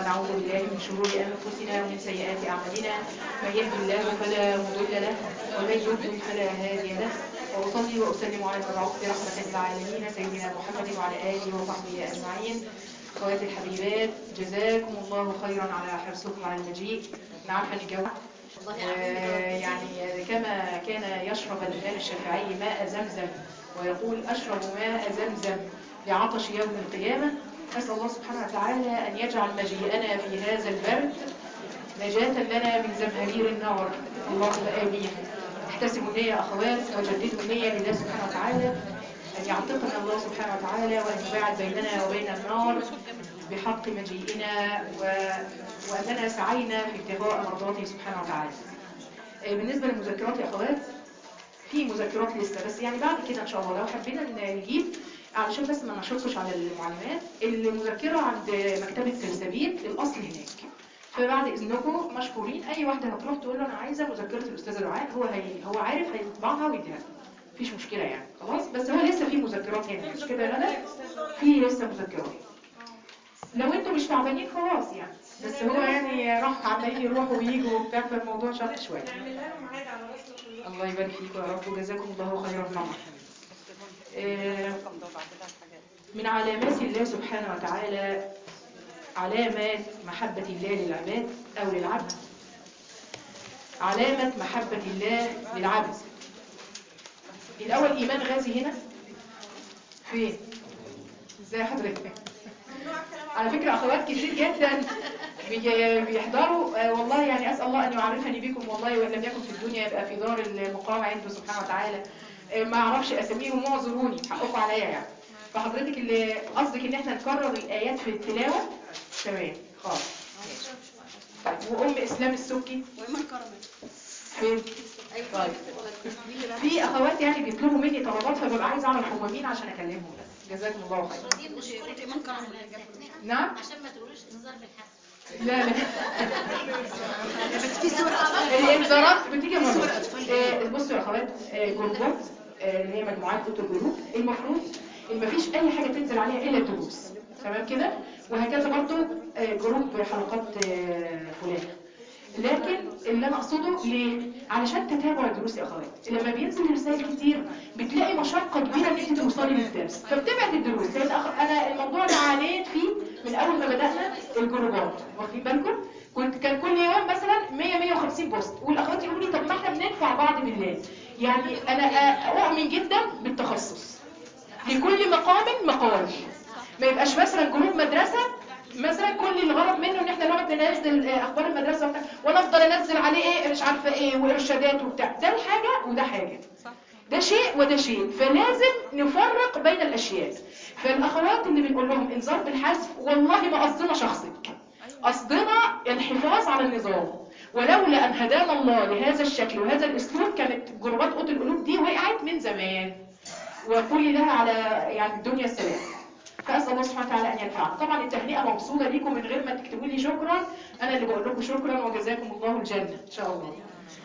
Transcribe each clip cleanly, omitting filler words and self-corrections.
ونعوذ بالله من شرور أنفسنا ومن سيئات أعمالنا. من يهد الله فلا مضل له ومن يضلل فلا هادي له. وأصلي وأسلم على المبعوث رحمة للعالمين سيدنا محمد وعلى آله وصحبه أجمعين. أخواتي الحبيبات، جزاكم الله خيرا على حرصكم على المجيء. أنا عارفة إن الجو يعني كما كان يشرب الإمام الشافعي ماء زمزم ويقول أشرب ماء زمزم لعطش يوم القيامة. أسأل الله سبحانه وتعالى أن يجعل مجيئنا في هذا البرد نجاة لنا من زمهرير النار، اللهم آمين. احتسبوا النية أخوات وجددوا النية لله سبحانه وتعالى أن يعتقنا الله سبحانه وتعالى وأن يباعد بيننا وبين النار بحق مجيئنا وأننا سعينا في ابتغاء مرضاته سبحانه وتعالى. بالنسبة للمذكرات يا أخوات، في مذكرات لسه، بس يعني بعد كده إن شاء الله لو حبينا نجيب علشان بس ما نشكش على المعلومات. المذكرة عند مكتبة سلسبيل الأصل هناك، فبعد إذنكم مشكورين أي واحدة هتروح تقول له أنا عايزة مذكرة الأستاذة دعاء، هو عارف هيطبعها ويديها، مفيش مشكلة يعني خلاص. بس هو لسه في مذكرات هنا، مش كده يا ندى؟ في لسه مذكرات. لو انتوا مش تعبانين خلاص يعني، بس هو يعني راح عمالين يروحوا وييجوا وبتاع، فالموضوع شاق شويه. نعمل لهم عاده على راسنا. الله يبارك فيكم يا رب وجزاكم الله خيرا طبعا. من علامات الله سبحانه وتعالى علامات محبة الله للعباد أو للعبد. علامة محبة الله للعبد الأول إيمان غازي هنا فين؟ ازاي حضرتك؟ على فكرة أخوات كتير جدا بيحضروا والله، يعني أسأل الله أن يعرفني بكم والله، وإن لم يكن في الدنيا يبقى في دار المقام عنده سبحانه وتعالى. ما أعرفش أسميهم واعذروني، حقكم عليا يعني. فحضرتك اللي قصدك إن احنا نكرر الآيات في التلاوة، تمام خالص. طيب وأم إسلام السكي وإيمان كرمت فين؟ طيب في أخوات يعني بيطلبوا مني طلبات، فببقى عايز أعرف هم مين عشان أكلمهم بس. جزاكم الله خير. إيمان كرمت نعم؟ عشان ما تقولوش انذار بالحسن. لا بس في صورة الانذارات بتيجي مرة. بصوا يا اخوات، جروبات اللي هي مجموعات كتب جروب، المفروض ان مفيش اي حاجة تنزل عليها الا الدروس، تمام كده؟ وهكذا برضو جروب حلقات فلان. لكن اللي انا اقصده ليه؟ علشان تتابع الدروس يا اخوات. لما بينزل رسائل كتير بتلاقي مشقة كبيرة ان انت توصلي للدرس، فبتبعد الدروس. لان انا الموضوع ده عانيت فيه من اول ما بدأنا الجروبات، واخدين بالكم؟ كان كل يوم مثلا 100-150 بوست، والاخوات يقولوا لي طب ما احنا بندفع بعض بالله. يعني انا اؤمن جدا بالتخصص، لكل مقام مقال. ما يبقاش مثلا جروب مدرسة مثلا كل الغرض منه ان احنا نقعد ننزل اخبار المدرسه وانا افضل انزل عليه ايه مش عارفه ايه وارشادات وبتاع. ده الحاجه وده حاجه، ده شيء وده شيء، فلازم نفرق بين الاشياء. فالاخوات اللي بنقول لهم انذار بالحذف، والله ما قصدنا شخصك، قصدنا الحفاظ على النظام. ولولا ان هدانا الله لهذا الشكل وهذا الاسلوب كانت جروبات اوضه القلوب دي وقعت من زمان، وقولي لها على يعني الدنيا السلام. فأسأل الله سبحانه وتعالى أن ينفعنا. طبعا التهنئة موصولة ليكم من غير ما تكتبوا لي شكرا، أنا اللي بقول لكم شكرا وجزاكم الله الجنة إن شاء الله.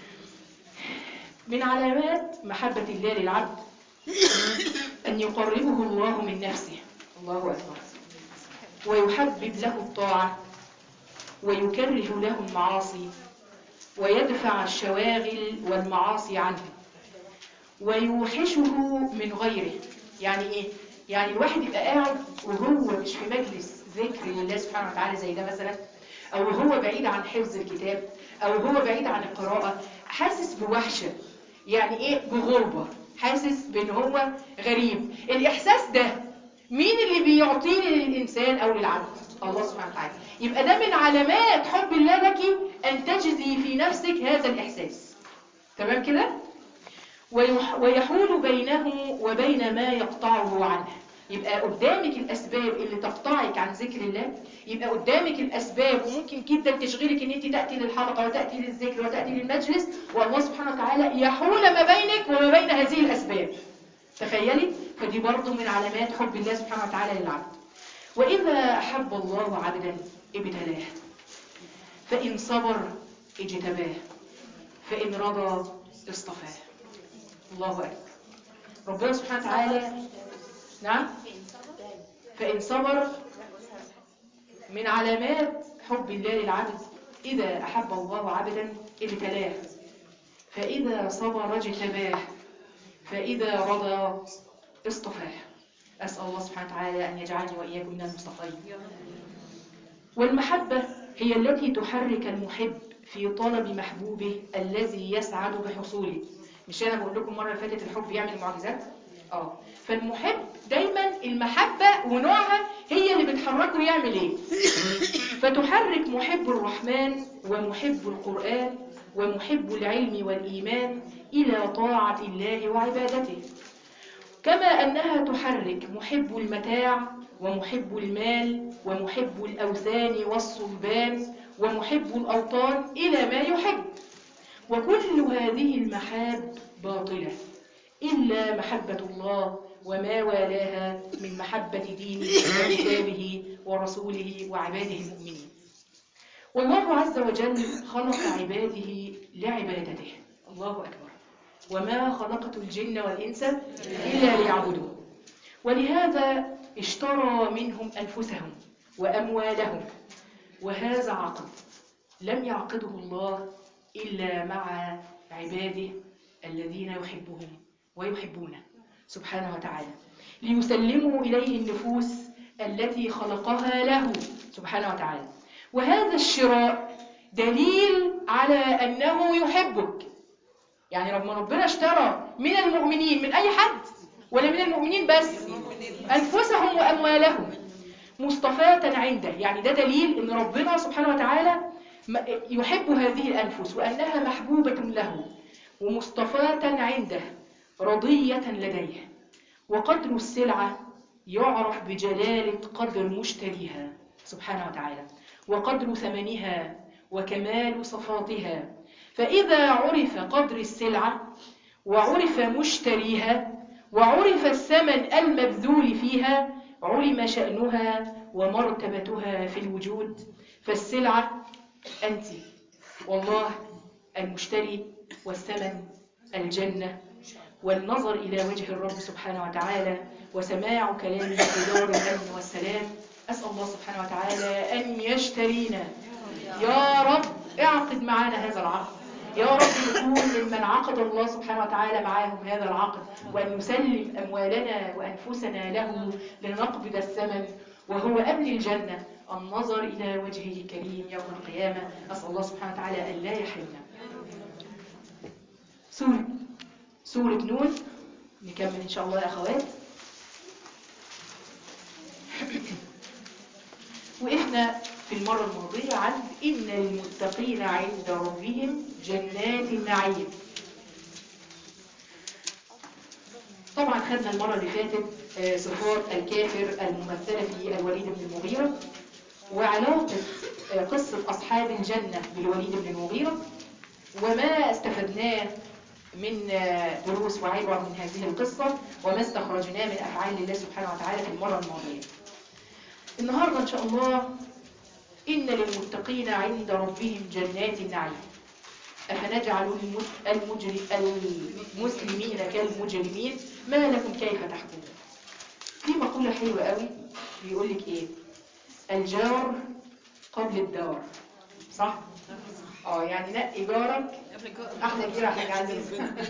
من علامات محبة الله للعبد أن يقربه الله من نفسه، الله أكبر، ويحبب له الطاعة ويكره له المعاصي ويدفع الشواغل والمعاصي عنه ويوحشه من غيره. يعني إيه؟ يعني الواحد يبقى قاعد وهو مش في مجلس ذكر لله سبحانه وتعالى زي ده مثلا، او هو بعيد عن حفظ الكتاب، او هو بعيد عن القراءة، حاسس بوحشة، يعني ايه؟ بغربة، حاسس بان هو غريب. الاحساس ده مين اللي بيعطيه للانسان او للعبد؟ الله سبحانه وتعالى. يبقى ده من علامات حب الله لك ان تجزي في نفسك هذا الاحساس، تمام كده؟ ويحول بينه وبين ما يقطعه عنه. يبقى قدامك الأسباب اللي تقطعك عن ذكر الله، يبقى قدامك الأسباب وممكن جدا تشغلك ان انت تأتي للحلقة وتأتي للذكر وتأتي للمجلس، والله سبحانه وتعالى يحول ما بينك وما بين هذه الأسباب. تخيلي، فدي برضو من علامات حب الله سبحانه وتعالى للعبد. وإذا أحب الله عبدا ابتلاه، فإن صبر اجتباه، فإن رضى اصطفاه. الله أكبر. ربنا سبحانه وتعالى نعم، فإن صبر من علامات حب الله للعبد إذا أحب الله عبدا ابتلاه، فإذا صبر اجتباه، فإذا رضى اصطفاه. أسأل الله سبحانه وتعالى أن يجعلني وإياكم من المصطفين. والمحبة هي التي تحرك المحب في طلب محبوبه الذي يسعد بحصوله. مش أنا بقول لكم مرة اللي فاتت الحب يعمل معجزات؟ فالمحب دايما المحبة ونوعها هي اللي بتحركه يعمل ايه؟ فتحرك محب الرحمن ومحب القرآن ومحب العلم والإيمان إلى طاعة الله وعبادته، كما أنها تحرك محب المتاع ومحب المال ومحب الأوثان والصلبان ومحب الأوطان إلى ما يحب. وكل هذه المحاب باطلة إلا محبة الله وما والاها من محبة دينه وكتابه ورسوله وعباده المؤمنين. والله عز وجل خلق عباده لعبادته. الله أكبر. وما خلقت الجن والإنس إلا ليعبدون. ولهذا اشترى منهم أنفسهم وأموالهم، وهذا عقد لم يعقده الله إلا مع عباده الذين يحبهم ويحبونه سبحانه وتعالى، ليسلموا إليه النفوس التي خلقها له سبحانه وتعالى. وهذا الشراء دليل على أنه يحبك. يعني ربنا اشترى من المؤمنين، من أي حد ولا من المؤمنين بس؟ أنفسهم وأموالهم مصطفاة عنده. يعني ده دليل أن ربنا سبحانه وتعالى يحب هذه الأنفس وأنها محبوبة له ومصطفاة عنده رضية لديه. وقدر السلعة يعرف بجلالة قدر مشتريها سبحانه وتعالى، وقدر ثمنها وكمال صفاتها. فإذا عرف قدر السلعة وعرف مشتريها وعرف الثمن المبذول فيها علم شأنها ومرتبتها في الوجود. فالسلعة أنت، والله المشتري، والثمن الجنة، والنظر إلى وجه الرب سبحانه وتعالى، وسماع كلامه في دار الأمن والسلام. أسأل الله سبحانه وتعالى أن يشترينا. يا رب اعقد معنا هذا العقد، يا رب نكون ممن عقد الله سبحانه وتعالى معاهم هذا العقد، وأن نسلم أموالنا وأنفسنا له لنقبض الثمن، وهو أمن الجنة النظر إلى وجهه الكريم يوم القيامة. أسأل الله سبحانه وتعالى أن لا يحرمنا. سورة نون، نكمل إن شاء الله يا أخوات. وإحنا في المرة الماضية عند إن للمتقين عند ربهم جنات النعيم. طبعا خدنا المرة اللي فاتت صفات الكافر الممثلة في الوليد بن المغيرة، وعلاقة قصة أصحاب الجنة بالوليد بن المغيرة، وما استفدناه من دروس وعبر من هذه القصة، وما استخرجناه من أفعال الله سبحانه وتعالى في المرة الماضية. النهاردة إن شاء الله إن للمتقين عند ربهم جنات النعيم. أفنجعل المسلمين كالمجرمين ما لكم كيف تحكمون. في مقولة حلوة قوي بيقول لك إيه؟ الجار قبل الدار، صح؟ يعني نقي جارك أحلى كتير هتجعل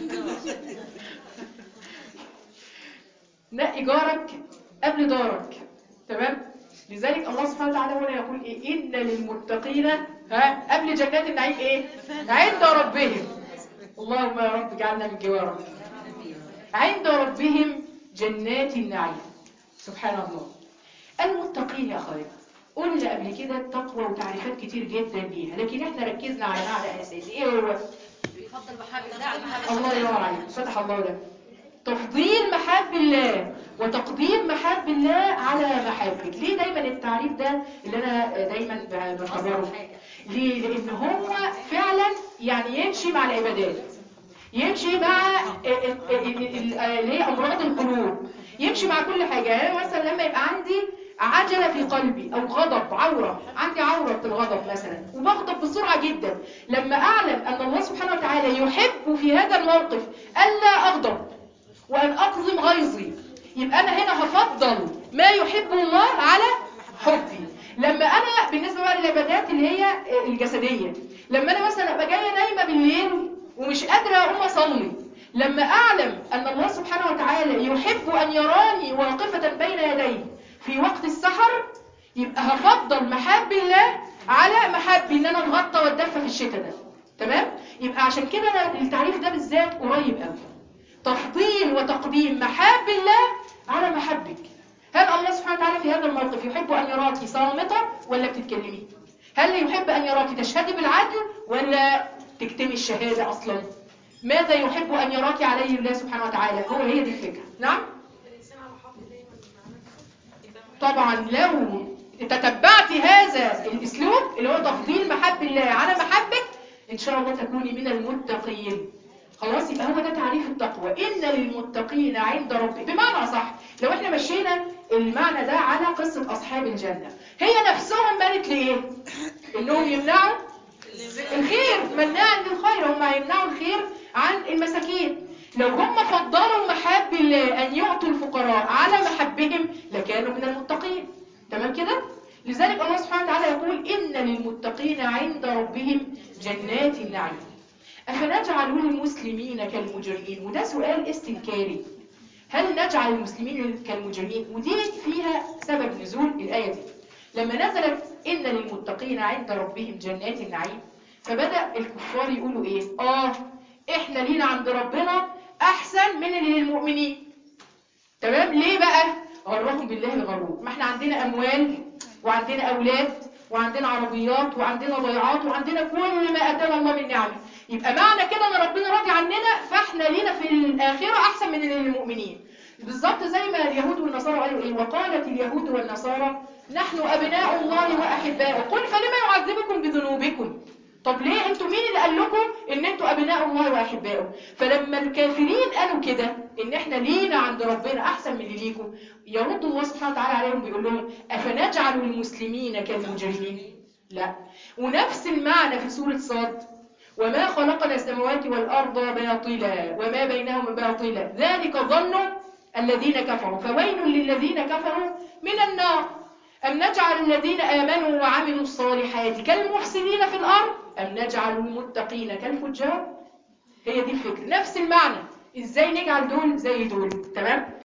نقي جارك قبل دارك، تمام؟ لذلك الله سبحانه وتعالى هنا يقول إيه؟ إن للمتقين قبل جنات النعيم إيه؟ عند ربهم. اللهم يا رب اجعلنا من جوارك. عند ربهم جنات النعيم. سبحان الله. المتقين يا أخوات، قلنا قبل كده التقوى وتعريفات كتير جدا ليها، لكن احنا ركزنا على معنى أساسي. إيه هو؟ بيفضل محاب الله على محاب الله ينور عليك، فتح الله لك. تفضيل محاب الله وتقديم محاب الله على محبك. ليه دايما التعريف ده اللي انا دايما بكرره؟ ليه؟ لان هو فعلا يعني يمشي مع العبادات، يمشي مع اللي هي امراض القلوب، يمشي مع كل حاجه. يعني مثلا لما يبقى عندي عجله في قلبي او غضب، عوره، عندي عوره في الغضب مثلا وبغضب بسرعه جدا، لما اعلم ان الله سبحانه وتعالى يحب في هذا الموقف الا اغضب وأن أقزم غيظي، يبقى أنا هنا هفضل ما يحب الله على حبي. لما أنا بالنسبة بقى العبادات اللي هي الجسديه. لما انا مثلا ابقى جايه نايمه بالليل ومش قادره اقوم اصلي، لما اعلم ان الله سبحانه وتعالى يحب ان يراني واقفه بين يديه في وقت السحر، يبقى هفضل محاب الله على محبي ان انا اتغطى واتدفى في الشتاء ده. تمام؟ يبقى عشان كده انا التعريف ده بالذات قريب قوي. تفضيل وتقديم محاب الله على محبك. هل الله سبحانه وتعالى في هذا الموقف يحب ان يراك صامته ولا بتتكلمي؟ هل يحب ان يراك تشهدي بالعدل ولا تكتمي الشهاده اصلا؟ ماذا يحب ان يراك عليه الله سبحانه وتعالى؟ هي دي الفكره. نعم؟ طبعا لو تتبعت هذا الاسلوب اللي هو تفضيل محب الله على محبك، ان شاء الله تكوني من المتقين. خلاص، يبقى هو ده تعريف التقوى. ان للمتقين عند ربهم، بمعنى صح لو احنا مشينا المعنى ده على قصة اصحاب الجنة، هي نفسهم بنت لايه؟ انهم يمنعوا الخير، مناعا للخير، هم هيمنعوا الخير عن المساكين. لو هم فضلوا محاب الله ان يعطوا الفقراء على محبهم لكانوا من المتقين. تمام كده؟ لذلك الله سبحانه وتعالى يقول ان للمتقين عند ربهم جنات النعيم. أفنجعل المسلمين كالمجرمين؟ وده سؤال استنكاري. هل نجعل المسلمين كالمجرمين؟ ودي فيها سبب نزول الآية دي. لما نزلت إن للمتقين عند ربهم جنات النعيم، فبدأ الكفار يقولوا إيه؟ إحنا لينا عند ربنا أحسن من اللي للمؤمنين. تمام؟ ليه بقى؟ غرهم بالله الغرور. ما إحنا عندنا أموال وعندنا أولاد وعندنا عربيات وعندنا ضيعات وعندنا كل ما أتانا الله من نعمه. يبقى معنى كده ان ربنا راضي عننا، فاحنا لينا في الآخرة احسن من المؤمنين. بالظبط زي ما اليهود والنصارى قالوا ايه؟ وقالت اليهود والنصارى نحن ابناء الله واحباؤه قل فلما يعذبكم بذنوبكم. طب ليه انتوا؟ مين اللي قال لكم ان انتوا ابناء الله واحباؤه؟ فلما الكافرين قالوا كده ان احنا لينا عند ربنا احسن من اللي ليكم، يرد الله سبحانه وتعالى عليهم بيقول لهم افنجعل المسلمين كالمجرمين؟ لا. ونفس المعنى في سورة صاد: وما خلقنا السماوات والأرض باطلا وما بينهما باطلا ذلك ظن الذين كفروا فويل للذين كفروا من النار. أم نجعل الذين آمنوا وعملوا الصالحات كالمفسدين في الأرض أم نجعل المتقين كالفجار؟ هي دي الفكرة، نفس المعنى. إزاي نجعل دول زي دول؟ تمام؟